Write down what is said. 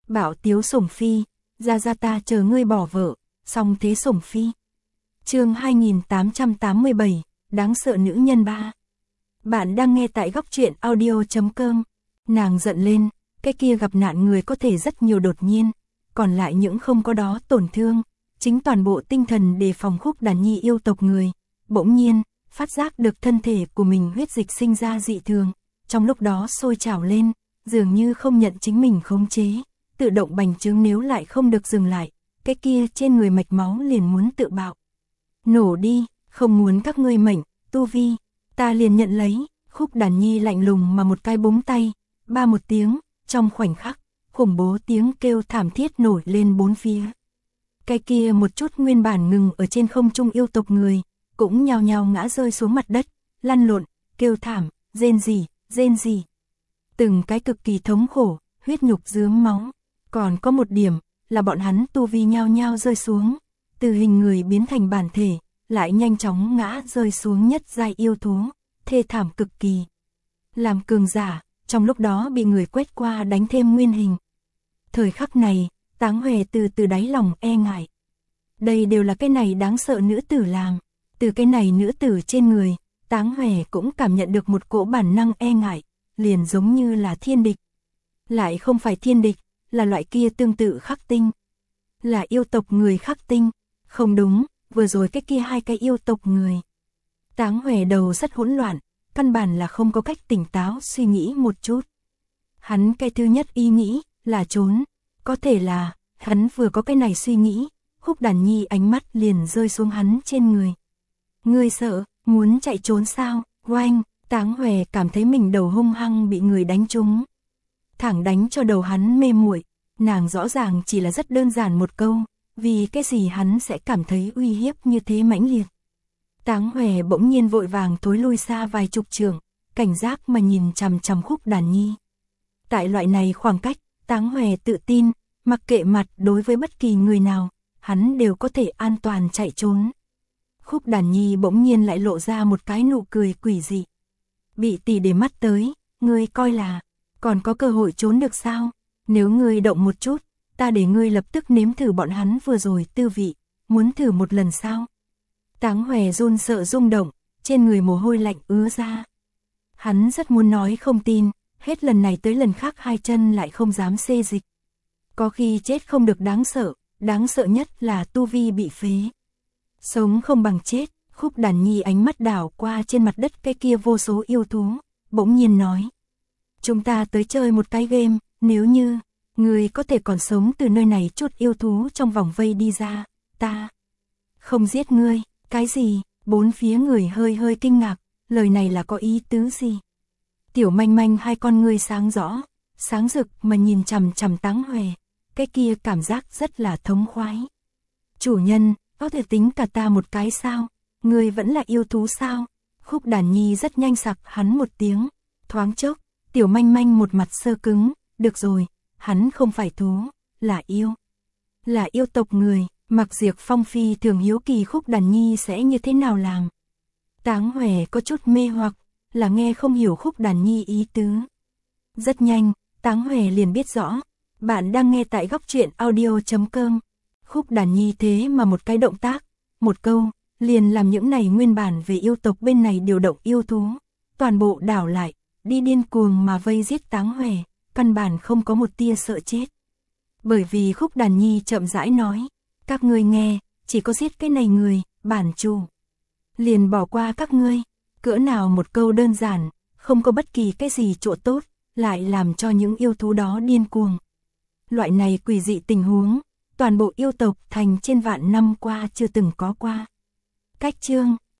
Bạo tiếu sủng phi, ra ta chờ ngươi bỏ vợ, song thế sủng phi. Chương 2887, đáng sợ nữ nhân 3. Bạn đang nghe tại góc truyện audio.com. Nàng giận lên, cái kia gặp nạn người có thể rất nhiều đột nhiên, còn lại những không có đó tổn thương, chính toàn bộ tinh thần đề phòng Khúc Đàn Nhi yêu tộc người. Bỗng nhiên, phát giác được thân thể của mình huyết dịch sinh ra dị thường, trong lúc đó sôi trào lên, dường như không nhận chính mình khống chế, tự động bành trướng, nếu lại không được dừng lại, cái kia trên người mạch máu liền muốn tự bạo. Nổ đi, không muốn các ngươi mệnh, tu vi, ta liền nhận lấy. Khúc Đàn Nhi lạnh lùng mà một cái búng tay, ba một tiếng, trong khoảnh khắc, khủng bố tiếng kêu thảm thiết nổi lên bốn phía. Cái kia một chút nguyên bản ngừng ở trên không trung yêu tộc người, cũng nhao nhao ngã rơi xuống mặt đất, lăn lộn, kêu thảm, rên rỉ. Từng cái cực kỳ thống khổ, huyết nhục rướm máu. Còn có một điểm, là bọn hắn tu vi nhao nhao rơi xuống, từ hình người biến thành bản thể, lại nhanh chóng ngã rơi xuống nhất giai yêu thú, thê thảm cực kỳ. Làm cường giả, trong lúc đó bị người quét qua đánh thêm nguyên hình. Thời khắc này, Táng Hòe từ đáy lòng e ngại. Đây đều là cái này đáng sợ nữ tử làm. Từ cái này nữ tử trên người, Táng Hòe cũng cảm nhận được một cỗ bản năng e ngại, liền giống như là thiên địch. Lại không phải thiên địch, là loại kia tương tự khắc tinh. Là yêu tộc người khắc tinh. Không đúng, vừa rồi cái kia hai cái yêu tộc người. Táng Hòe đầu rất hỗn loạn, căn bản là không có cách tỉnh táo suy nghĩ một chút. Hắn cái thứ nhất ý nghĩ là trốn. Có thể là, hắn vừa có cái này suy nghĩ, Khúc Đàn Nhi ánh mắt liền rơi xuống hắn trên người. Ngươi sợ, muốn chạy trốn sao? Oanh, Táng Hòe cảm thấy mình đầu hung hăng bị người đánh trúng. Thẳng đánh cho đầu hắn mê muội. Nàng rõ ràng chỉ là rất đơn giản một câu, vì cái gì hắn sẽ cảm thấy uy hiếp như thế mãnh liệt. Táng Hòe bỗng nhiên vội vàng thối lui xa vài chục trượng, cảnh giác mà nhìn chằm chằm Khúc Đàn Nhi. Tại loại này khoảng cách, Táng Hòe tự tin, mặc kệ mặt đối với bất kỳ người nào, hắn đều có thể an toàn chạy trốn. Khúc Đàn Nhi bỗng nhiên lại lộ ra một cái nụ cười quỷ dị. Bị tỷ để mắt tới, ngươi coi là còn có cơ hội trốn được sao? Nếu ngươi động một chút, ta để ngươi lập tức nếm thử bọn hắn vừa rồi tư vị, muốn thử một lần sao? Táng Hòe run sợ rung động, trên người mồ hôi lạnh ứa ra. Hắn rất muốn nói không tin, hết lần này tới lần khác hai chân lại không dám xê dịch. Có khi chết không được đáng sợ nhất là tu vi bị phế. Sống không bằng chết. Khúc Đàn Nhi ánh mắt đảo qua trên mặt đất cái kia vô số yêu thú, bỗng nhiên nói. Chúng ta tới chơi một cái game, nếu như người có thể còn sống từ nơi này chút yêu thú trong vòng vây đi ra, ta không giết ngươi. Cái gì? Bốn phía người hơi kinh ngạc, lời này là có ý tứ gì? Tiểu Manh Manh hai con ngươi sáng rõ, sáng rực mà nhìn chằm chằm Táng Hòe, cái kia cảm giác rất là thống khoái. Chủ nhân, có thể tính cả ta một cái sao? Ngươi vẫn là yêu thú sao? Khúc Đàn Nhi rất nhanh sặc hắn một tiếng, thoáng chốc, Tiểu Manh Manh một mặt sơ cứng, được rồi, hắn không phải thú, là yêu tộc người. Mặc Diệp Phong phi thường hiếu kỳ Khúc Đàn Nhi sẽ như thế nào làm. Táng Hòe có chút mê hoặc, là nghe không hiểu Khúc Đàn Nhi ý tứ. Rất nhanh, Táng Hòe liền biết rõ. Bạn đang nghe tại góc truyện audio.com. Khúc Đàn Nhi thế mà một cái động tác, một câu, liền làm những này nguyên bản về yêu tộc bên này điều động yêu thú, toàn bộ đảo lại, đi điên cuồng mà vây giết Táng Hòe, căn bản không có một tia sợ chết. Bởi vì Khúc Đàn Nhi chậm rãi nói, các ngươi nghe, chỉ có giết cái này người, bản chủ liền bỏ qua các ngươi. Cỡ nào một câu đơn giản, không có bất kỳ cái gì chỗ tốt, lại làm cho những yêu thú đó điên cuồng. Loại này quỷ dị tình huống, toàn bộ yêu tộc thành trên vạn năm qua chưa từng có qua. Cách chương